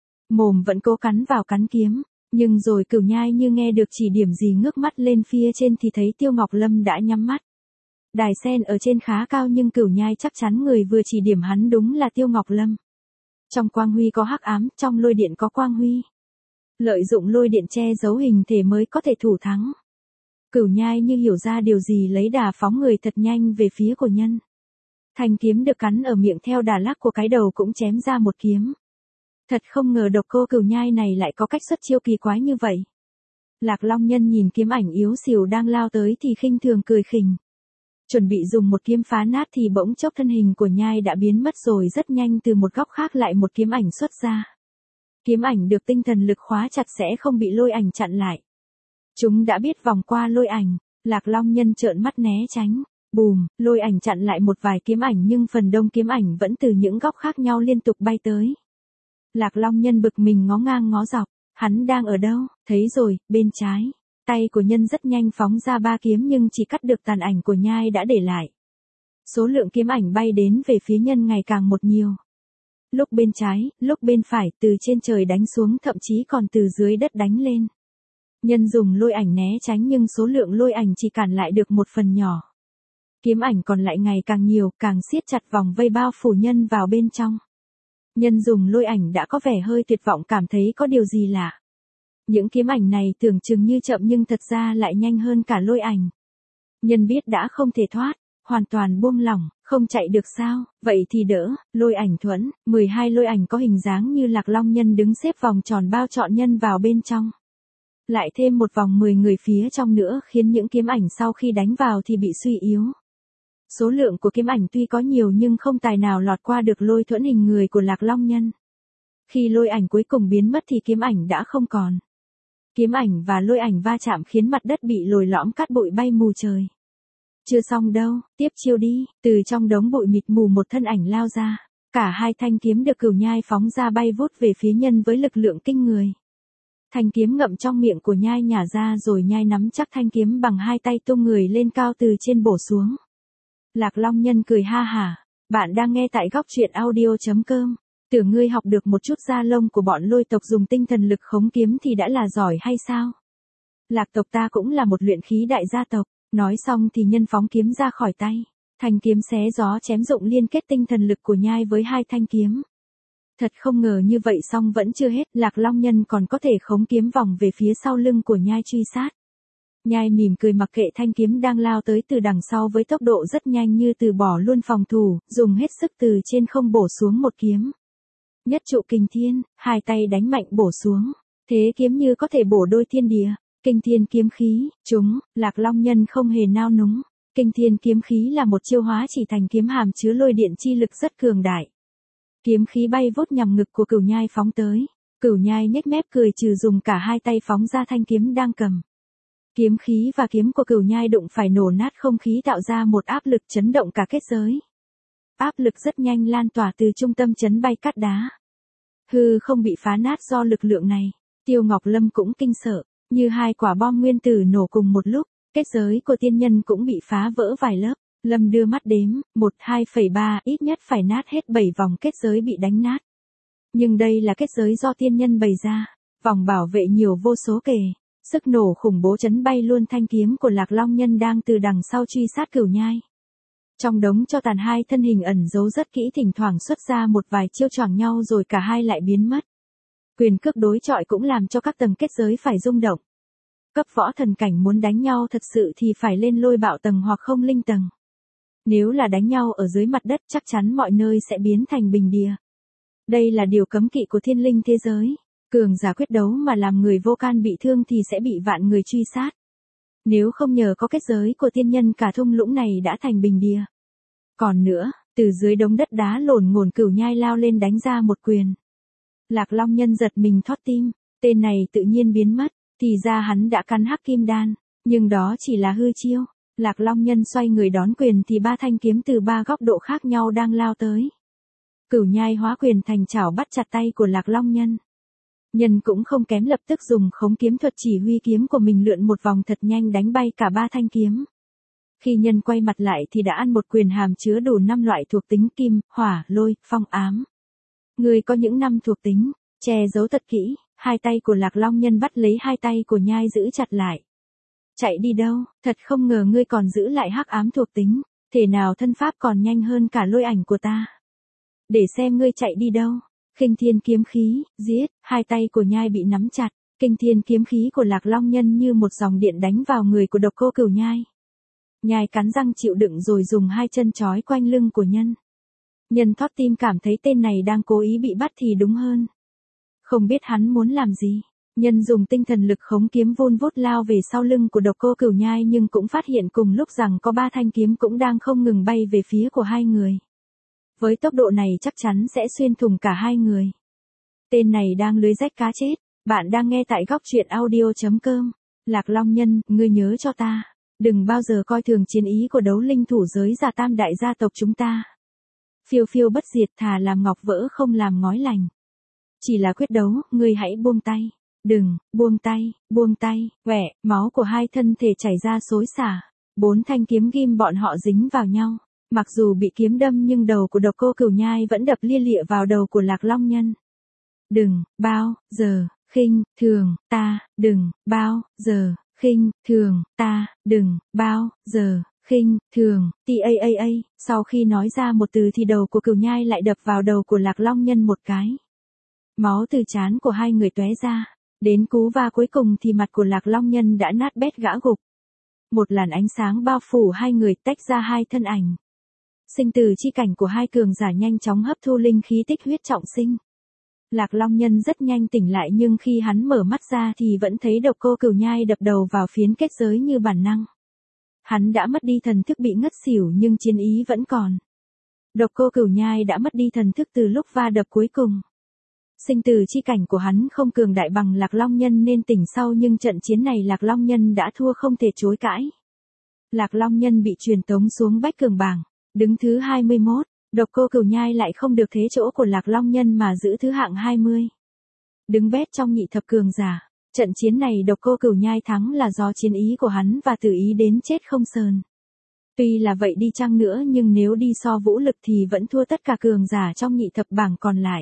Mồm vẫn cố cắn vào cắn kiếm. Nhưng rồi Cửu Nhai như nghe được chỉ điểm gì ngước mắt lên phía trên thì thấy Tiêu Ngọc Lâm đã nhắm mắt. Đài sen ở trên khá cao nhưng Cửu Nhai chắc chắn người vừa chỉ điểm hắn đúng là Tiêu Ngọc Lâm. Trong quang huy có hắc ám, trong lôi điện có quang huy. Lợi dụng lôi điện che giấu hình thể mới có thể thủ thắng. Cửu Nhai như hiểu ra điều gì lấy đà phóng người thật nhanh về phía của nhân. Thanh kiếm được cắn ở miệng theo đà lắc của cái đầu cũng chém ra một kiếm. Thật không ngờ Độc Cô Cửu Nhai này lại có cách xuất chiêu kỳ quái như vậy. Lạc Long Nhân nhìn kiếm ảnh yếu xìu đang lao tới thì khinh thường cười khỉnh. Chuẩn bị dùng một kiếm phá nát thì bỗng chốc thân hình của nhai đã biến mất rồi rất nhanh từ một góc khác lại một kiếm ảnh xuất ra. Kiếm ảnh được tinh thần lực khóa chặt sẽ không bị lôi ảnh chặn lại. Chúng đã biết vòng qua lôi ảnh, Lạc Long Nhân trợn mắt né tránh. Bùm, lôi ảnh chặn lại một vài kiếm ảnh nhưng phần đông kiếm ảnh vẫn từ những góc khác nhau liên tục bay tới. Lạc Long Nhân bực mình ngó ngang ngó dọc, hắn đang ở đâu, thấy rồi, bên trái. Tay của nhân rất nhanh phóng ra ba kiếm nhưng chỉ cắt được tàn ảnh của nhai đã để lại. Số lượng kiếm ảnh bay đến về phía nhân ngày càng một nhiều. Lúc bên trái, lúc bên phải, từ trên trời đánh xuống thậm chí còn từ dưới đất đánh lên. Nhân dùng lôi ảnh né tránh nhưng số lượng lôi ảnh chỉ cản lại được một phần nhỏ. Kiếm ảnh còn lại ngày càng nhiều, càng siết chặt vòng vây bao phủ nhân vào bên trong. Nhân dùng lôi ảnh đã có vẻ hơi tuyệt vọng, cảm thấy có điều gì lạ. Những kiếm ảnh này tưởng chừng như chậm nhưng thật ra lại nhanh hơn cả lôi ảnh. Nhân biết đã không thể thoát, hoàn toàn buông lỏng, không chạy được sao, vậy thì đỡ, lôi ảnh thuẫn, mười hai lôi ảnh có hình dáng như Lạc Long Nhân đứng xếp vòng tròn bao trọn nhân vào bên trong. Lại thêm một vòng mười người phía trong nữa khiến những kiếm ảnh sau khi đánh vào thì bị suy yếu. Số lượng của kiếm ảnh tuy có nhiều nhưng không tài nào lọt qua được lôi thuẫn hình người của Lạc Long Nhân. Khi lôi ảnh cuối cùng biến mất thì kiếm ảnh đã không còn. Kiếm ảnh và lôi ảnh va chạm khiến mặt đất bị lồi lõm cát bụi bay mù trời. Chưa xong đâu, tiếp chiêu đi, từ trong đống bụi mịt mù một thân ảnh lao ra. Cả hai thanh kiếm được Cửu Nhai phóng ra bay vút về phía nhân với lực lượng kinh người. Thanh kiếm ngậm trong miệng của nhai nhả ra rồi nhai nắm chắc thanh kiếm bằng hai tay tung người lên cao từ trên bổ xuống. Lạc Long Nhân cười ha hả, bạn đang nghe tại góc truyện audio chấm com. Tưởng ngươi học được một chút da lông của bọn lôi tộc dùng tinh thần lực khống kiếm thì đã là giỏi hay sao? Lạc tộc ta cũng là một luyện khí đại gia tộc. Nói xong thì nhân phóng kiếm ra khỏi tay. Thanh kiếm xé gió chém dụng liên kết tinh thần lực của nhai với hai thanh kiếm. Thật không ngờ như vậy xong vẫn chưa hết, Lạc Long Nhân còn có thể khống kiếm vòng về phía sau lưng của nhai truy sát. Nhai mỉm cười mặc kệ thanh kiếm đang lao tới từ đằng sau với tốc độ rất nhanh như từ bỏ luôn phòng thủ, dùng hết sức từ trên không bổ xuống một kiếm. Nhất trụ kình thiên, hai tay đánh mạnh bổ xuống. Thế kiếm như có thể bổ đôi thiên địa, kinh thiên kiếm khí, chúng, Lạc Long Nhân không hề nao núng. Kinh thiên kiếm khí là một chiêu hóa chỉ thành kiếm hàm chứa lôi điện chi lực rất cường đại. Kiếm khí bay vút nhằm ngực của Cửu Nhai phóng tới. Cửu Nhai nhếch mép cười trừ dùng cả hai tay phóng ra thanh kiếm đang cầm. Kiếm khí và kiếm của Cửu Nhai đụng phải nổ nát không khí tạo ra một áp lực chấn động cả kết giới. Áp lực rất nhanh lan tỏa từ trung tâm chấn bay cát đá. Hư không bị phá nát do lực lượng này. Tiêu Ngọc Lâm cũng kinh sợ, như hai quả bom nguyên tử nổ cùng một lúc, kết giới của tiên nhân cũng bị phá vỡ vài lớp. Lâm đưa mắt đếm, một, hai phẩy ba, ít nhất phải nát hết bảy vòng kết giới bị đánh nát. Nhưng đây là kết giới do tiên nhân bày ra, vòng bảo vệ nhiều vô số kể. Sức nổ khủng bố chấn bay luôn thanh kiếm của Lạc Long Nhân đang từ đằng sau truy sát Cửu Nhai. Trong đống cho tàn hai thân hình ẩn giấu rất kỹ thỉnh thoảng xuất ra một vài chiêu choảng nhau rồi cả hai lại biến mất. Quyền cước đối chọi cũng làm cho các tầng kết giới phải rung động. Cấp võ thần cảnh muốn đánh nhau thật sự thì phải lên lôi bạo tầng hoặc không linh tầng. Nếu là đánh nhau ở dưới mặt đất chắc chắn mọi nơi sẽ biến thành bình địa. Đây là điều cấm kỵ của thiên linh thế giới. Cường giả quyết đấu mà làm người vô can bị thương thì sẽ bị vạn người truy sát. Nếu không nhờ có kết giới của tiên nhân cả thung lũng này đã thành bình địa. Còn nữa, từ dưới đống đất đá lổn ngổn Cửu Nhai lao lên đánh ra một quyền. Lạc Long Nhân giật mình thót tim, tên này tự nhiên biến mất, thì ra hắn đã cắn hắc kim đan, nhưng đó chỉ là hư chiêu. Lạc Long Nhân xoay người đón quyền thì ba thanh kiếm từ ba góc độ khác nhau đang lao tới. Cửu Nhai hóa quyền thành chảo bắt chặt tay của Lạc Long Nhân. Nhân cũng không kém lập tức dùng khống kiếm thuật chỉ huy kiếm của mình lượn một vòng thật nhanh đánh bay cả ba thanh kiếm. Khi Nhân quay mặt lại thì đã ăn một quyền hàm chứa đủ năm loại thuộc tính kim, hỏa, lôi, phong ám. Người có những năm thuộc tính, che giấu thật kỹ, hai tay của Lạc Long Nhân bắt lấy hai tay của Nhai giữ chặt lại. Chạy đi đâu, thật không ngờ ngươi còn giữ lại hắc ám thuộc tính, thể nào thân pháp còn nhanh hơn cả lôi ảnh của ta. Để xem ngươi chạy đi đâu. Kinh thiên kiếm khí, giết, hai tay của Nhai bị nắm chặt, kinh thiên kiếm khí của Lạc Long Nhân như một dòng điện đánh vào người của độc cô Cửu Nhai. Nhai cắn răng chịu đựng rồi dùng hai chân trói quanh lưng của Nhân. Nhân thót tim cảm thấy tên này đang cố ý bị bắt thì đúng hơn. Không biết hắn muốn làm gì. Nhân dùng tinh thần lực khống kiếm vun vút lao về sau lưng của độc cô Cửu Nhai nhưng cũng phát hiện cùng lúc rằng có ba thanh kiếm cũng đang không ngừng bay về phía của hai người. Với tốc độ này chắc chắn sẽ xuyên thủng cả hai người. Tên này đang lưới rách cá chết. Bạn đang nghe tại góc truyện audio chấm com. Lạc Long Nhân, ngươi nhớ cho ta. Đừng bao giờ coi thường chiến ý của đấu linh thủ giới giả tam đại gia tộc chúng ta. Phiêu phiêu bất diệt thà làm ngọc vỡ không làm ngói lành. Chỉ là quyết đấu, ngươi hãy buông tay. Đừng, buông tay, buông tay, quẹ, máu của hai thân thể chảy ra xối xả. Bốn thanh kiếm ghim bọn họ dính vào nhau. Mặc dù bị kiếm đâm nhưng đầu của độc cô Cửu Nhai vẫn đập lia lịa vào đầu của Lạc Long Nhân. Đừng, bao, giờ, khinh, thường, ta, đừng, bao, giờ, khinh, thường, ta, đừng, bao, giờ, khinh, thường, ti a a a, sau khi nói ra một từ thì đầu của Cửu Nhai lại đập vào đầu của Lạc Long Nhân một cái. Máu từ trán của hai người tóe ra, đến cú va cuối cùng thì mặt của Lạc Long Nhân đã nát bét gã gục. Một làn ánh sáng bao phủ hai người tách ra hai thân ảnh. Sinh tử chi cảnh của hai cường giả nhanh chóng hấp thu linh khí tích huyết trọng sinh. Lạc Long Nhân rất nhanh tỉnh lại nhưng khi hắn mở mắt ra thì vẫn thấy độc cô Cửu Nhai đập đầu vào phiến kết giới như bản năng. Hắn đã mất đi thần thức bị ngất xỉu nhưng chiến ý vẫn còn. Độc cô Cửu Nhai đã mất đi thần thức từ lúc va đập cuối cùng. Sinh tử chi cảnh của hắn không cường đại bằng Lạc Long Nhân nên tỉnh sau nhưng trận chiến này Lạc Long Nhân đã thua không thể chối cãi. Lạc Long Nhân bị truyền tống xuống bách cường bảng, đứng thứ hai mươi mốt, độc cô Cửu Nhai lại không được thế chỗ của Lạc Long Nhân mà giữ thứ hạng hai mươi. Đứng bét trong nhị thập cường giả, trận chiến này độc cô Cửu Nhai thắng là do chiến ý của hắn và tự ý đến chết không sờn. Tuy là vậy đi chăng nữa nhưng nếu đi so vũ lực thì vẫn thua tất cả cường giả trong nhị thập bảng còn lại.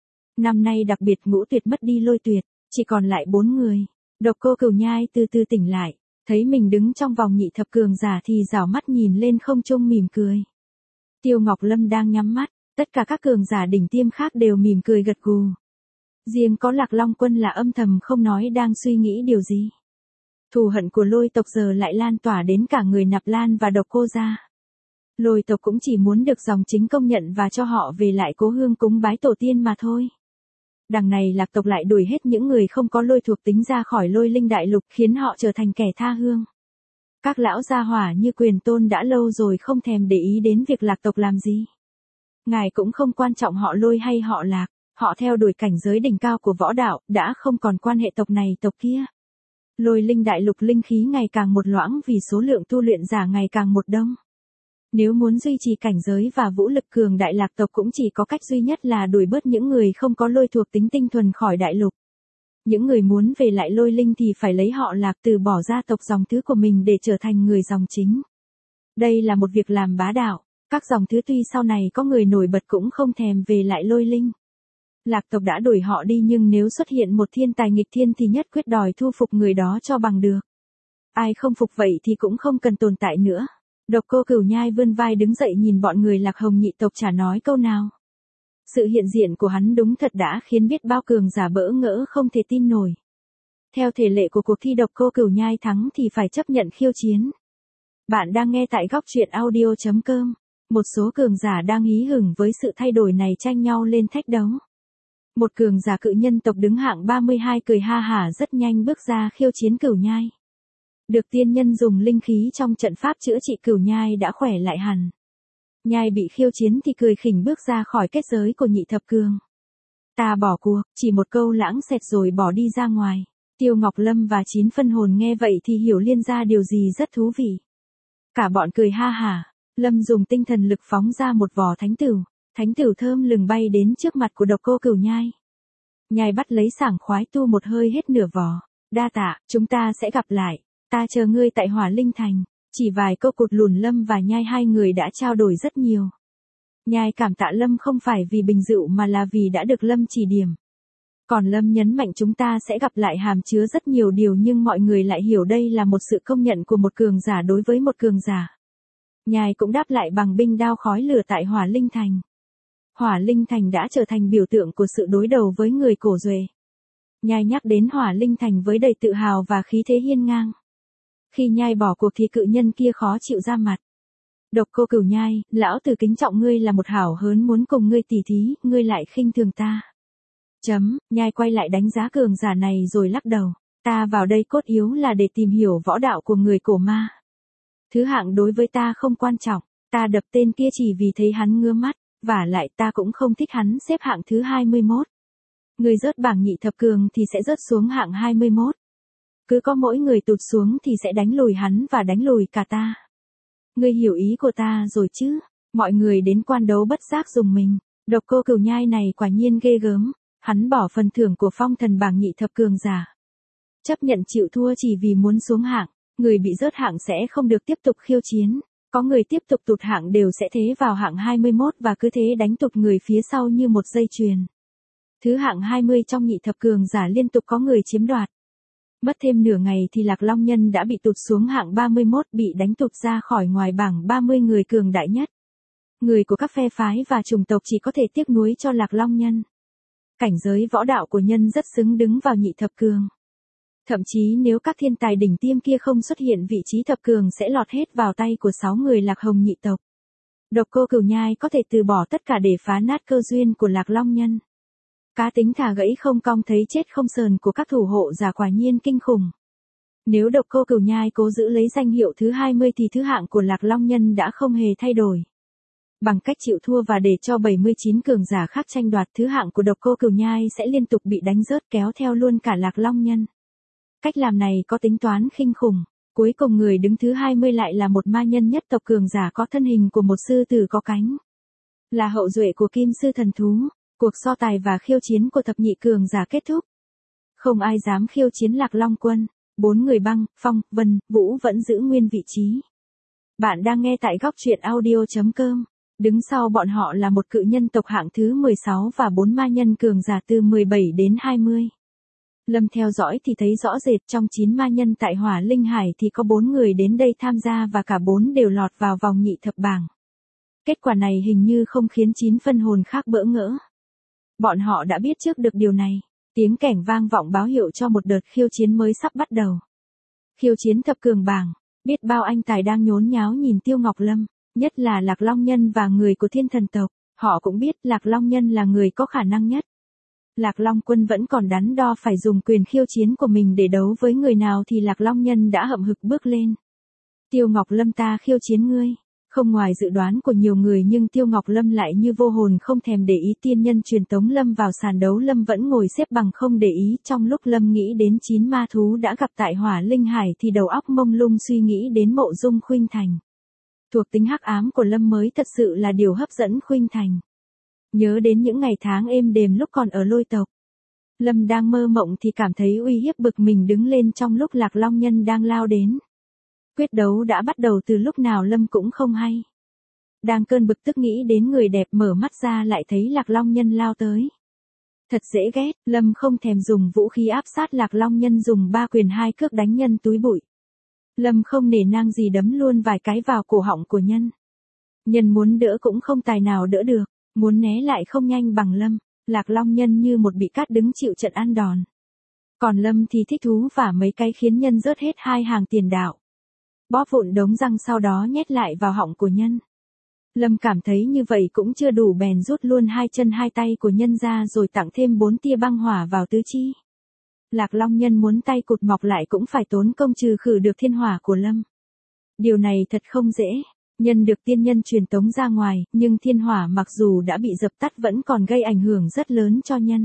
Năm nay đặc biệt ngũ tuyệt mất đi lôi tuyệt, chỉ còn lại bốn người. Độc cô Cửu Nhai từ từ tỉnh lại, thấy mình đứng trong vòng nhị thập cường giả thì rảo mắt nhìn lên không trung mỉm cười. Tiêu Ngọc Lâm đang nhắm mắt, tất cả các cường giả đỉnh tiêm khác đều mỉm cười gật gù. Riêng có Lạc Long Quân là âm thầm không nói đang suy nghĩ điều gì. Thù hận của lôi tộc giờ lại lan tỏa đến cả người Nạp Lan và độc cô gia. Lôi tộc cũng chỉ muốn được dòng chính công nhận và cho họ về lại cố hương cúng bái tổ tiên mà thôi. Đằng này Lạc tộc lại đuổi hết những người không có lôi thuộc tính ra khỏi Lôi Linh Đại Lục, khiến họ trở thành kẻ tha hương. Các lão gia hỏa như Quyền Tôn đã lâu rồi không thèm để ý đến việc Lạc tộc làm gì. Ngài cũng không quan trọng họ Lôi hay họ Lạc, họ theo đuổi cảnh giới đỉnh cao của võ đạo, đã không còn quan hệ tộc này tộc kia. Lôi Linh Đại Lục linh khí ngày càng một loãng vì số lượng tu luyện giả ngày càng một đông. Nếu muốn duy trì cảnh giới và vũ lực cường đại, Lạc tộc cũng chỉ có cách duy nhất là đuổi bớt những người không có lôi thuộc tính tinh thuần khỏi đại lục. Những người muốn về lại Lôi Linh thì phải lấy họ Lạc, từ bỏ gia tộc dòng thứ của mình để trở thành người dòng chính. Đây là một việc làm bá đạo, các dòng thứ tuy sau này có người nổi bật cũng không thèm về lại Lôi Linh. Lạc tộc đã đuổi họ đi, nhưng nếu xuất hiện một thiên tài nghịch thiên thì nhất quyết đòi thu phục người đó cho bằng được. Ai không phục vậy thì cũng không cần tồn tại nữa. Độc Cô Cửu Nhai vươn vai đứng dậy nhìn bọn người Lạc Hồng nhị tộc chả nói câu nào. Sự hiện diện của hắn đúng thật đã khiến biết bao cường giả bỡ ngỡ không thể tin nổi. Theo thể lệ của cuộc thi Độc Cô Cửu Nhai thắng thì phải chấp nhận khiêu chiến. Bạn đang nghe tại góc truyện audio chấm com. Một số cường giả đang hí hửng với sự thay đổi này tranh nhau lên thách đấu. Một cường giả cự nhân tộc đứng hạng ba mươi hai cười ha hả rất nhanh bước ra khiêu chiến Cửu Nhai. Được tiên nhân dùng linh khí trong trận pháp chữa trị, Cửu Nhai đã khỏe lại hẳn. Nhai bị khiêu chiến thì cười khỉnh bước ra khỏi kết giới của nhị thập cường. Ta bỏ cuộc, chỉ một câu lãng xẹt rồi bỏ đi ra ngoài. Tiêu Ngọc Lâm và Chín Phân Hồn nghe vậy thì hiểu liên ra điều gì rất thú vị. Cả bọn cười ha hả. Lâm dùng tinh thần lực phóng ra một vỏ thánh tửu. Thánh tửu thơm lừng bay đến trước mặt của Độc Cô Cửu Nhai. Nhai bắt lấy sảng khoái tu một hơi hết nửa vỏ. Đa tạ, chúng ta sẽ gặp lại. Ta chờ ngươi tại Hỏa Linh Thành. Chỉ vài câu cụt lùn Lâm và Nhai hai người đã trao đổi rất nhiều. Nhai cảm tạ Lâm không phải vì bình dịu mà là vì đã được Lâm chỉ điểm. Còn Lâm nhấn mạnh chúng ta sẽ gặp lại hàm chứa rất nhiều điều, nhưng mọi người lại hiểu đây là một sự công nhận của một cường giả đối với một cường giả. Nhai cũng đáp lại bằng binh đao khói lửa tại Hỏa Linh Thành. Hỏa Linh Thành đã trở thành biểu tượng của sự đối đầu với người cổ Duệ. Nhai nhắc đến Hỏa Linh Thành với đầy tự hào và khí thế hiên ngang. Khi Nhai bỏ cuộc thì cự nhân kia khó chịu ra mặt. Độc Cô Cửu Nhai, lão tử kính trọng ngươi là một hảo hớn muốn cùng ngươi tỉ thí, ngươi lại khinh thường ta. Chấm, Nhai quay lại đánh giá cường giả này rồi lắc đầu. Ta vào đây cốt yếu là để tìm hiểu võ đạo của người cổ ma. Thứ hạng đối với ta không quan trọng, ta đập tên kia chỉ vì thấy hắn ngứa mắt, vả lại ta cũng không thích hắn xếp hạng thứ hai mươi mốt. Người rớt bảng nhị thập cường thì sẽ rớt xuống hạng hai mươi mốt. Cứ có mỗi người tụt xuống thì sẽ đánh lùi hắn và đánh lùi cả ta. Ngươi hiểu ý của ta rồi chứ? Mọi người đến quan đấu bất giác dùng mình. Độc Cô Cửu Nhai này quả nhiên ghê gớm. Hắn bỏ phần thưởng của phong thần bảng nhị thập cường giả. Chấp nhận chịu thua chỉ vì muốn xuống hạng. Người bị rớt hạng sẽ không được tiếp tục khiêu chiến. Có người tiếp tục tụt hạng đều sẽ thế vào hạng hai mươi mốt và cứ thế đánh tụt người phía sau như một dây chuyền. Thứ hạng hai mươi trong nhị thập cường giả liên tục có người chiếm đoạt. Mất thêm nửa ngày thì Lạc Long Nhân đã bị tụt xuống hạng ba mươi mốt, bị đánh tụt ra khỏi ngoài bảng ba mươi người cường đại nhất. Người của các phe phái và chủng tộc chỉ có thể tiếc nuối cho Lạc Long Nhân. Cảnh giới võ đạo của Nhân rất xứng đứng vào nhị thập cường. Thậm chí nếu các thiên tài đỉnh tiêm kia không xuất hiện, vị trí thập cường sẽ lọt hết vào tay của sáu người Lạc Hồng nhị tộc. Độc Cô Cửu Nhai có thể từ bỏ tất cả để phá nát cơ duyên của Lạc Long Nhân. Cá tính thả gãy không cong thấy chết không sờn của các thủ hộ giả quả nhiên kinh khủng. Nếu Độc Cô Cửu Nhai cố giữ lấy danh hiệu thứ hai mươi thì thứ hạng của Lạc Long Nhân đã không hề thay đổi. Bằng cách chịu thua và để cho bảy mươi chín cường giả khác tranh đoạt, thứ hạng của Độc Cô Cửu Nhai sẽ liên tục bị đánh rớt, kéo theo luôn cả Lạc Long Nhân. Cách làm này có tính toán khinh khủng. Cuối cùng người đứng thứ hai mươi lại là một ma nhân nhất tộc cường giả có thân hình của một sư tử có cánh. Là hậu duệ của Kim Sư Thần Thú. Cuộc so tài và khiêu chiến của thập nhị cường giả kết thúc. Không ai dám khiêu chiến Lạc Long Quân. Bốn người Băng, Phong, Vân, Vũ vẫn giữ nguyên vị trí. Bạn đang nghe tại góc truyện audio chấm com. Đứng sau bọn họ là một cự nhân tộc hạng thứ mười sáu và bốn ma nhân cường giả từ mười bảy đến hai mươi. Lâm theo dõi thì thấy rõ rệt trong chín ma nhân tại Hỏa Linh Hải thì có bốn người đến đây tham gia và cả bốn đều lọt vào vòng nhị thập bảng. Kết quả này hình như không khiến Chín Phân Hồn khác bỡ ngỡ. Bọn họ đã biết trước được điều này. Tiếng kẻng vang vọng báo hiệu cho một đợt khiêu chiến mới sắp bắt đầu. Khiêu chiến thập cường bảng. Biết bao anh tài đang nhốn nháo nhìn Tiêu Ngọc Lâm, nhất là Lạc Long Nhân và người của Thiên Thần tộc. Họ cũng biết Lạc Long Nhân là người có khả năng nhất. Lạc Long Quân vẫn còn đắn đo phải dùng quyền khiêu chiến của mình để đấu với người nào thì Lạc Long Nhân đã hậm hực bước lên. Tiêu Ngọc Lâm, ta khiêu chiến ngươi. Không ngoài dự đoán của nhiều người nhưng Tiêu Ngọc Lâm lại như vô hồn không thèm để ý. Tiên nhân truyền tống Lâm vào sàn đấu, Lâm vẫn ngồi xếp bằng không để ý. Trong lúc Lâm nghĩ đến chín ma thú đã gặp tại Hỏa Linh Hải thì đầu óc mông lung suy nghĩ đến Mộ Dung Khuynh Thành. Thuộc tính hắc ám của Lâm mới thật sự là điều hấp dẫn Khuynh Thành. Nhớ đến những ngày tháng êm đềm lúc còn ở Lôi tộc. Lâm đang mơ mộng thì cảm thấy uy hiếp, bực mình đứng lên trong lúc Lạc Long Nhân đang lao đến. Quyết đấu đã bắt đầu từ lúc nào Lâm cũng không hay. Đang cơn bực tức nghĩ đến người đẹp, mở mắt ra lại thấy Lạc Long Nhân lao tới. Thật dễ ghét, Lâm không thèm dùng vũ khí áp sát Lạc Long Nhân, dùng ba quyền hai cước đánh nhân túi bụi. Lâm không nể nang gì đấm luôn vài cái vào cổ họng của nhân. Nhân muốn đỡ cũng không tài nào đỡ được, muốn né lại không nhanh bằng Lâm. Lạc Long Nhân như một bị cát đứng chịu trận ăn đòn. Còn Lâm thì thích thú vả mấy cái khiến nhân rớt hết hai hàng tiền đạo. Bóp vụn đống răng sau đó nhét lại vào họng của nhân. Lâm cảm thấy như vậy cũng chưa đủ bèn rút luôn hai chân hai tay của nhân ra rồi tặng thêm bốn tia băng hỏa vào tứ chi. Lạc Long Nhân muốn tay cụt mọc lại cũng phải tốn công trừ khử được thiên hỏa của Lâm. Điều này thật không dễ. Nhân được tiên nhân truyền tống ra ngoài, nhưng thiên hỏa mặc dù đã bị dập tắt vẫn còn gây ảnh hưởng rất lớn cho nhân.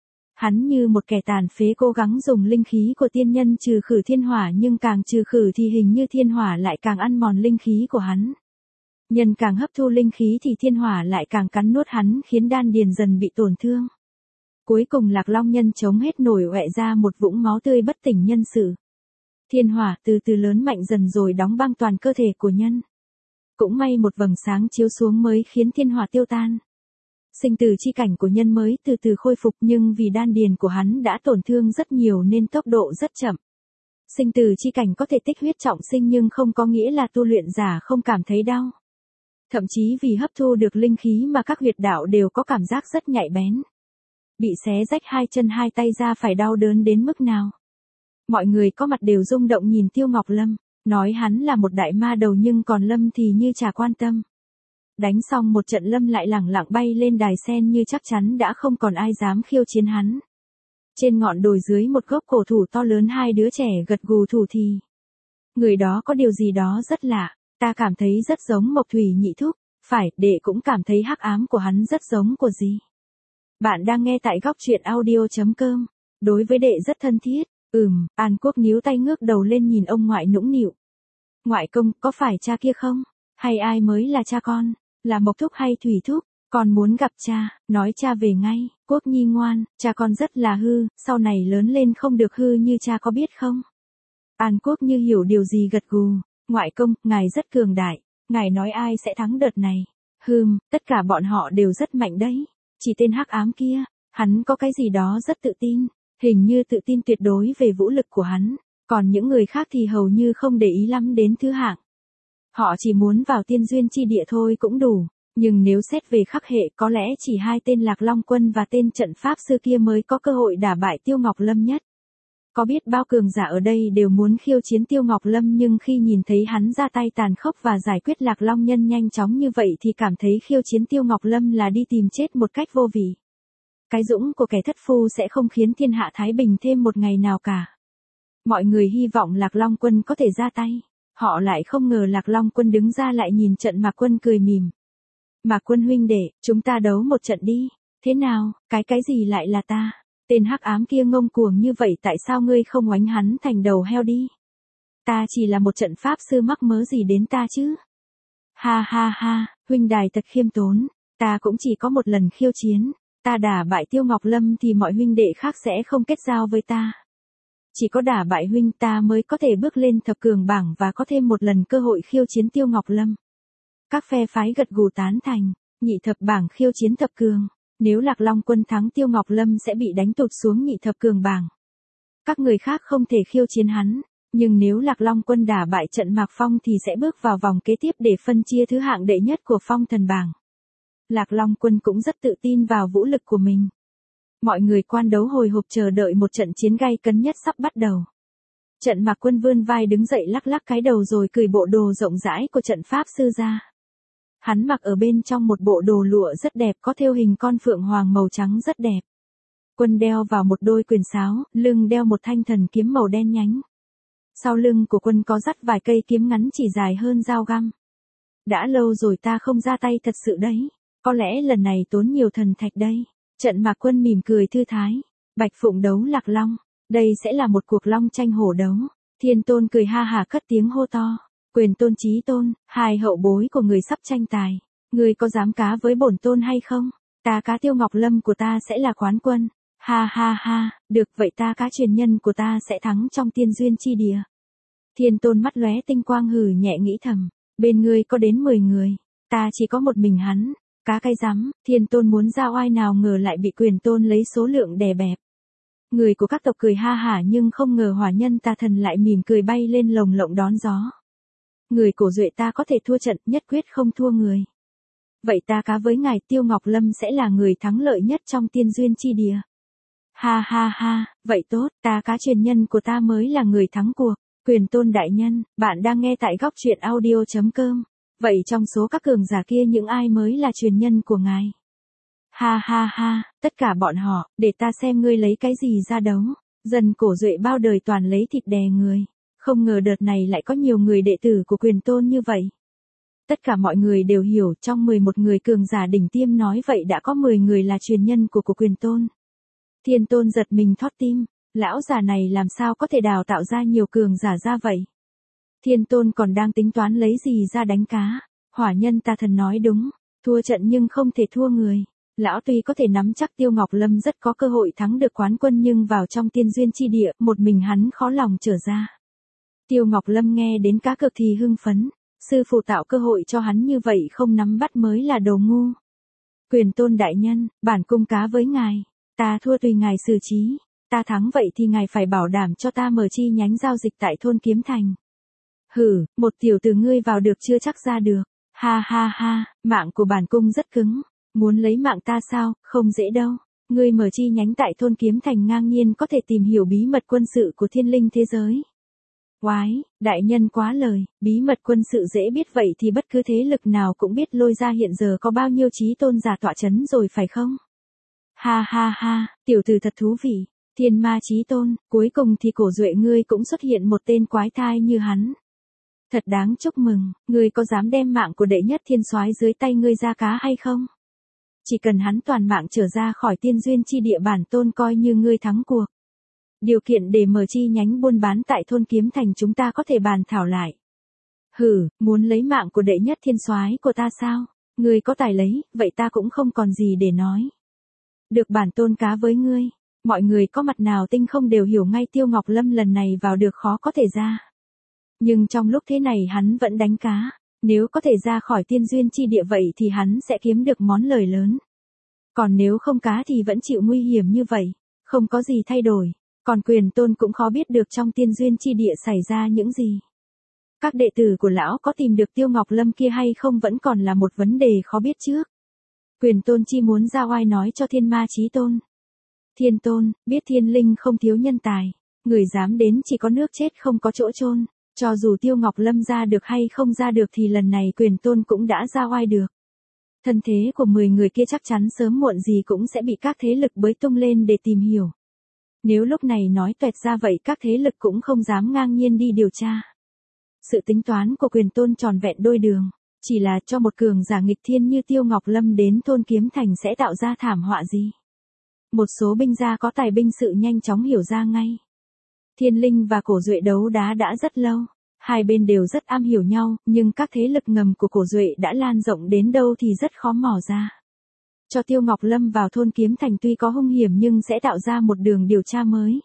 Hắn như một kẻ tàn phế cố gắng dùng linh khí của tiên nhân trừ khử thiên hỏa, nhưng càng trừ khử thì hình như thiên hỏa lại càng ăn mòn linh khí của hắn. Nhân càng hấp thu linh khí thì thiên hỏa lại càng cắn nuốt hắn, khiến đan điền dần bị tổn thương. Cuối cùng Lạc Long Nhân chống hết nổi ọe ra một vũng máu tươi bất tỉnh nhân sự. Thiên hỏa từ từ lớn mạnh dần rồi đóng băng toàn cơ thể của nhân. Cũng may một vầng sáng chiếu xuống mới khiến thiên hỏa tiêu tan. Sinh tử chi cảnh của nhân mới từ từ khôi phục, nhưng vì đan điền của hắn đã tổn thương rất nhiều nên tốc độ rất chậm. Sinh tử chi cảnh có thể tích huyết trọng sinh nhưng không có nghĩa là tu luyện giả không cảm thấy đau. Thậm chí vì hấp thu được linh khí mà các huyệt đạo đều có cảm giác rất nhạy bén. Bị xé rách hai chân hai tay ra phải đau đớn đến mức nào. Mọi người có mặt đều rung động nhìn Tiêu Ngọc Lâm, nói hắn là một đại ma đầu nhưng còn Lâm thì như chả quan tâm. Đánh xong một trận Lâm lại lẳng lặng bay lên đài sen như chắc chắn đã không còn ai dám khiêu chiến hắn. Trên ngọn đồi dưới một gốc cổ thụ to lớn, hai đứa trẻ gật gù thủ thì. Người đó có điều gì đó rất lạ, ta cảm thấy rất giống Mộc Thủy Nhị Thúc, phải, đệ cũng cảm thấy hắc ám của hắn rất giống của gì. Bạn đang nghe tại góc truyện audio chấm com, đối với đệ rất thân thiết, ừm, An Quốc níu tay ngước đầu lên nhìn ông ngoại nũng nịu. Ngoại công, có phải cha kia không? Hay ai mới là cha con? Là Mộc Thúc hay Thủy Thúc? Con muốn gặp cha, nói cha về ngay. Quốc Nhi ngoan, cha con rất là hư, sau này lớn lên không được hư như cha, có biết không? An Quốc như hiểu điều gì gật gù. Ngoại công, ngài rất cường đại, ngài nói ai sẽ thắng đợt này? Hừm, tất cả bọn họ đều rất mạnh đấy. Chỉ tên hắc ám kia, hắn có cái gì đó rất tự tin, hình như tự tin tuyệt đối về vũ lực của hắn, còn những người khác thì hầu như không để ý lắm đến thứ hạng. Họ chỉ muốn vào tiên duyên chi địa thôi cũng đủ, nhưng nếu xét về khắc hệ có lẽ chỉ hai tên Lạc Long Quân và tên trận pháp sư kia mới có cơ hội đả bại Tiêu Ngọc Lâm nhất. Có biết bao cường giả ở đây đều muốn khiêu chiến Tiêu Ngọc Lâm, nhưng khi nhìn thấy hắn ra tay tàn khốc và giải quyết Lạc Long Nhân nhanh chóng như vậy thì cảm thấy khiêu chiến Tiêu Ngọc Lâm là đi tìm chết một cách vô vị. Cái dũng của kẻ thất phu sẽ không khiến thiên hạ thái bình thêm một ngày nào cả. Mọi người hy vọng Lạc Long Quân có thể ra tay. Họ lại không ngờ Lạc Long Quân đứng ra lại nhìn trận Mạc Quân cười mỉm. Mạc Quân huynh đệ, chúng ta đấu một trận đi. Thế nào, cái cái gì lại là ta? Tên hắc ám kia ngông cuồng như vậy, tại sao ngươi không oánh hắn thành đầu heo đi? Ta chỉ là một trận pháp sư, mắc mớ gì đến ta chứ? Ha ha ha, huynh đài thật khiêm tốn, ta cũng chỉ có một lần khiêu chiến, ta đả bại Tiêu Ngọc Lâm thì mọi huynh đệ khác sẽ không kết giao với ta. Chỉ có đả bại huynh ta mới có thể bước lên thập cường bảng và có thêm một lần cơ hội khiêu chiến Tiêu Ngọc Lâm. Các phe phái gật gù tán thành, nhị thập bảng khiêu chiến thập cường. Nếu Lạc Long Quân thắng Tiêu Ngọc Lâm sẽ bị đánh tụt xuống nhị thập cường bảng. Các người khác không thể khiêu chiến hắn, nhưng nếu Lạc Long Quân đả bại trận Mạc Phong thì sẽ bước vào vòng kế tiếp để phân chia thứ hạng đệ nhất của Phong Thần bảng. Lạc Long Quân cũng rất tự tin vào vũ lực của mình. Mọi người quan đấu hồi hộp chờ đợi một trận chiến gay cấn nhất sắp bắt đầu. Trận Mạc Quân vươn vai đứng dậy lắc lắc cái đầu rồi cởi bộ đồ rộng rãi của trận pháp sư ra. Hắn mặc ở bên trong một bộ đồ lụa rất đẹp có thêu hình con phượng hoàng màu trắng rất đẹp. Quân đeo vào một đôi quyền sáo, lưng đeo một thanh thần kiếm màu đen nhánh. Sau lưng của quân có dắt vài cây kiếm ngắn chỉ dài hơn dao găm. Đã lâu rồi ta không ra tay thật sự đấy, có lẽ lần này tốn nhiều thần thạch đây. Trận Mạc Quân mỉm cười thư thái. Bạch Phụng đấu Lạc Long, đây sẽ là một cuộc long tranh hổ đấu. Thiên Tôn cười ha hả cất tiếng hô to. Quyền Tôn Chí Tôn, hai hậu bối của người sắp tranh tài, người có dám cá với bổn tôn hay không? Ta cá Tiêu Ngọc Lâm của ta sẽ là quán quân. Ha ha ha, được vậy ta cá truyền nhân của ta sẽ thắng trong tiên duyên chi địa. Thiên Tôn mắt lóe tinh quang hừ nhẹ nghĩ thầm, bên ngươi có đến mười người, ta chỉ có một mình hắn. Cá cái rắm, Thiên Tôn muốn ra oai nào ngờ lại bị Quyền Tôn lấy số lượng đè bẹp. Người của các tộc cười ha hả nhưng không ngờ hỏa nhân tà thần lại mỉm cười bay lên lồng lộng đón gió. Người Cổ Duệ ta có thể thua trận, nhất quyết không thua người. Vậy ta cá với ngài Tiêu Ngọc Lâm sẽ là người thắng lợi nhất trong tiên duyên chi địa. Ha ha ha, vậy tốt, ta cá truyền nhân của ta mới là người thắng cuộc. Quyền Tôn đại nhân, bạn đang nghe tại góc truyện audio chấm com. Vậy trong số các cường giả kia những ai mới là truyền nhân của ngài? Ha ha ha, tất cả bọn họ, để ta xem ngươi lấy cái gì ra đấu. Dân Cổ Duệ bao đời toàn lấy thịt đè người. Không ngờ đợt này lại có nhiều người đệ tử của Quyền Tôn như vậy. Tất cả mọi người đều hiểu trong mười một người cường giả đỉnh tiêm nói vậy đã có mười người là truyền nhân của của Quyền Tôn. Thiên Tôn giật mình thót tim, lão già này làm sao có thể đào tạo ra nhiều cường giả ra vậy? Thiên Tôn còn đang tính toán lấy gì ra đánh cá. Hỏa nhân tà thần nói đúng, thua trận nhưng không thể thua người. Lão tuy có thể nắm chắc Tiêu Ngọc Lâm rất có cơ hội thắng được quán quân nhưng vào trong tiên duyên chi địa, một mình hắn khó lòng trở ra. Tiêu Ngọc Lâm nghe đến cá cược thì hưng phấn, sư phụ tạo cơ hội cho hắn như vậy không nắm bắt mới là đồ ngu. Quyền Tôn đại nhân, bản cung cá với ngài, ta thua tùy ngài xử trí, ta thắng vậy thì ngài phải bảo đảm cho ta mở chi nhánh giao dịch tại thôn Kiếm Thành. Hử, một tiểu tử ngươi vào được chưa chắc ra được. Ha ha ha, mạng của bản cung rất cứng. Muốn lấy mạng ta sao, không dễ đâu. Ngươi mở chi nhánh tại thôn Kiếm Thành ngang nhiên có thể tìm hiểu bí mật quân sự của thiên linh thế giới. Quái, đại nhân quá lời, bí mật quân sự dễ biết vậy thì bất cứ thế lực nào cũng biết Lôi ra hiện giờ có bao nhiêu chí tôn giả tọa chấn rồi phải không? Ha ha ha, tiểu tử thật thú vị. Thiên ma chí tôn, cuối cùng thì Cổ Duệ ngươi cũng xuất hiện một tên quái thai như hắn. Thật đáng chúc mừng, ngươi có dám đem mạng của đệ nhất thiên soái dưới tay ngươi ra cá hay không? Chỉ cần hắn toàn mạng trở ra khỏi tiên duyên chi địa bản tôn coi như ngươi thắng cuộc. Điều kiện để mở chi nhánh buôn bán tại thôn Kiếm Thành chúng ta có thể bàn thảo lại. Hử, muốn lấy mạng của đệ nhất thiên soái của ta sao? Ngươi có tài lấy, vậy ta cũng không còn gì để nói. Được bản tôn cá với ngươi, mọi người có mặt nào tinh không đều hiểu ngay Tiêu Ngọc Lâm lần này vào được khó có thể ra. Nhưng trong lúc thế này hắn vẫn đánh cá, nếu có thể ra khỏi tiên duyên chi địa vậy thì hắn sẽ kiếm được món lời lớn. Còn nếu không cá thì vẫn chịu nguy hiểm như vậy, không có gì thay đổi, còn Quyền Tôn cũng khó biết được trong tiên duyên chi địa xảy ra những gì. Các đệ tử của lão có tìm được Tiêu Ngọc Lâm kia hay không vẫn còn là một vấn đề khó biết trước. Quyền Tôn chi muốn ra oai nói cho Thiên Ma Chí Tôn. Thiên Tôn, biết thiên linh không thiếu nhân tài, người dám đến chỉ có nước chết không có chỗ chôn. Cho dù Tiêu Ngọc Lâm ra được hay không ra được thì lần này Quyền Tôn cũng đã ra oai được. Thân thế của mười người kia chắc chắn sớm muộn gì cũng sẽ bị các thế lực bới tung lên để tìm hiểu. Nếu lúc này nói toẹt ra vậy các thế lực cũng không dám ngang nhiên đi điều tra. Sự tính toán của Quyền Tôn tròn vẹn đôi đường, chỉ là cho một cường giả nghịch thiên như Tiêu Ngọc Lâm đến thôn Kiếm Thành sẽ tạo ra thảm họa gì. Một số binh gia có tài binh sự nhanh chóng hiểu ra ngay. Thiên linh và Cổ Duệ đấu đá đã rất lâu, hai bên đều rất am hiểu nhau, nhưng các thế lực ngầm của Cổ Duệ đã lan rộng đến đâu thì rất khó mò ra. Cho Tiêu Ngọc Lâm vào thôn Kiếm Thành tuy có hung hiểm nhưng sẽ tạo ra một đường điều tra mới.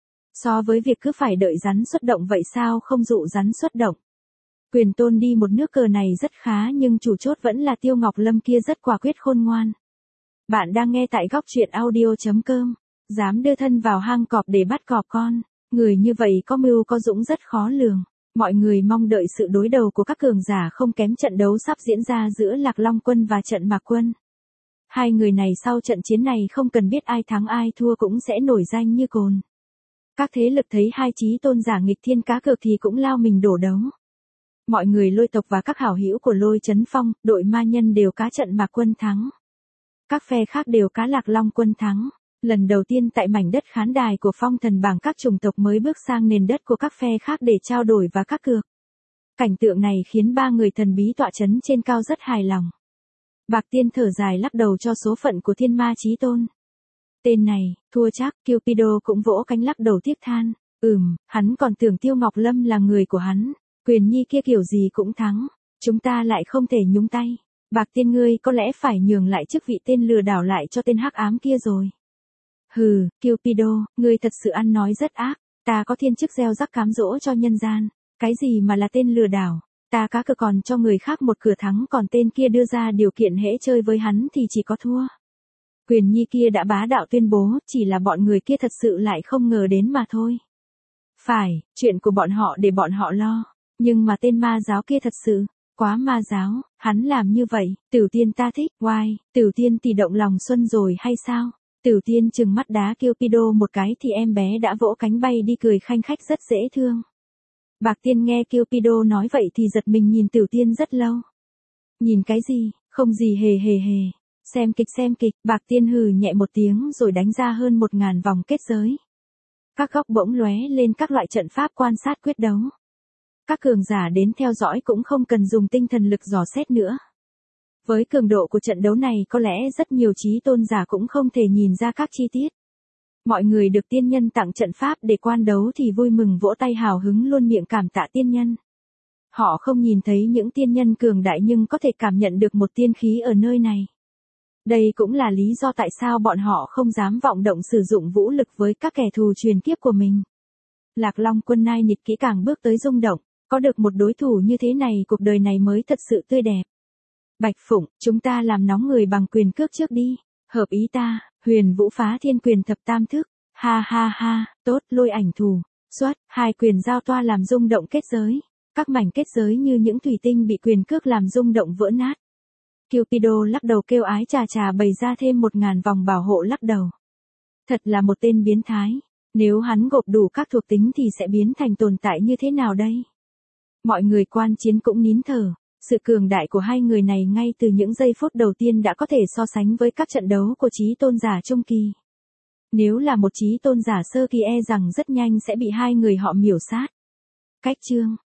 So với việc cứ phải đợi rắn xuất động vậy sao không dụ rắn xuất động. Quyền Tôn đi một nước cờ này rất khá nhưng chủ chốt vẫn là Tiêu Ngọc Lâm kia rất quả quyết khôn ngoan. Bạn đang nghe tại góc truyện audio chấm com, dám đưa thân vào hang cọp để bắt cọp con. Người như vậy có mưu có dũng rất khó lường. Mọi người mong đợi sự đối đầu của các cường giả không kém trận đấu sắp diễn ra giữa Lạc Long Quân và trận Mạc Quân. Hai người này sau trận chiến này không cần biết ai thắng ai thua cũng sẽ nổi danh như cồn. Các thế lực thấy hai chí tôn giả nghịch thiên cá cược thì cũng lao mình đổ đấu. Mọi người Lôi tộc và các hảo hữu của Lôi Chấn Phong, đội ma nhân đều cá trận Mạc Quân thắng. Các phe khác đều cá Lạc Long Quân thắng. Lần đầu tiên tại mảnh đất khán đài của phong thần bảng các chủng tộc mới bước sang nền đất của các phe khác để trao đổi và các cược. Cảnh tượng này khiến ba người thần bí tọa chấn trên cao rất hài lòng. Bạc Tiên thở dài lắc đầu cho số phận của thiên ma chí tôn. Tên này, thua chắc, Cupido cũng vỗ cánh lắc đầu tiếc than. Ừm, hắn còn tưởng Tiêu Ngọc Lâm là người của hắn. Quyền nhi kia kiểu gì cũng thắng. Chúng ta lại không thể nhúng tay. Bạc Tiên ngươi có lẽ phải nhường lại chức vị tên lừa đảo lại cho tên hắc ám kia rồi. Hừ, Cupido, ngươi thật sự ăn nói rất ác. Ta có thiên chức gieo rắc cám dỗ cho nhân gian. Cái gì mà là tên lừa đảo? Ta cá cược còn cho người khác một cửa thắng, còn tên kia đưa ra điều kiện hễ chơi với hắn thì chỉ có thua. Quyền nhi kia đã bá đạo tuyên bố, chỉ là bọn người kia thật sự lại không ngờ đến mà thôi. Phải, chuyện của bọn họ để bọn họ lo. Nhưng mà tên ma giáo kia thật sự, quá ma giáo, hắn làm như vậy, Tiểu Tiên ta thích, oai, Tiểu Tiên tỷ động lòng xuân rồi hay sao? Tiểu Tiên trừng mắt đá Cupido một cái thì em bé đã vỗ cánh bay đi cười khanh khách rất dễ thương. Bạc Tiên nghe Cupido nói vậy thì giật mình nhìn Tiểu Tiên rất lâu. Nhìn cái gì, không gì hề hề hề. Xem kịch xem kịch, Bạc Tiên hừ nhẹ một tiếng rồi đánh ra hơn một ngàn vòng kết giới. Các góc bỗng lóe lên các loại trận pháp quan sát quyết đấu. Các cường giả đến theo dõi cũng không cần dùng tinh thần lực dò xét nữa. Với cường độ của trận đấu này có lẽ rất nhiều chí tôn giả cũng không thể nhìn ra các chi tiết. Mọi người được tiên nhân tặng trận pháp để quan đấu thì vui mừng vỗ tay hào hứng luôn miệng cảm tạ tiên nhân. Họ không nhìn thấy những tiên nhân cường đại nhưng có thể cảm nhận được một tiên khí ở nơi này. Đây cũng là lý do tại sao bọn họ không dám vọng động sử dụng vũ lực với các kẻ thù truyền kiếp của mình. Lạc Long Quân nai nịt kỹ càng bước tới rung động, có được một đối thủ như thế này cuộc đời này mới thật sự tươi đẹp. Bạch Phụng, chúng ta làm nóng người bằng quyền cước trước đi, hợp ý ta, Huyền Vũ phá thiên quyền thập tam thức, ha ha ha, tốt, lôi ảnh thù, xuất, hai quyền giao toa làm rung động kết giới, các mảnh kết giới như những thủy tinh bị quyền cước làm rung động vỡ nát. Cupido lắc đầu kêu ái chà chà bày ra thêm một ngàn vòng bảo hộ lắc đầu. Thật là một tên biến thái, nếu hắn gộp đủ các thuộc tính thì sẽ biến thành tồn tại như thế nào đây? Mọi người quan chiến cũng nín thở, sự cường đại của hai người này ngay từ những giây phút đầu tiên đã có thể so sánh với các trận đấu của chí tôn giả trung kỳ. Nếu là một chí tôn giả sơ kỳ e rằng rất nhanh sẽ bị hai người họ miểu sát. Cách chương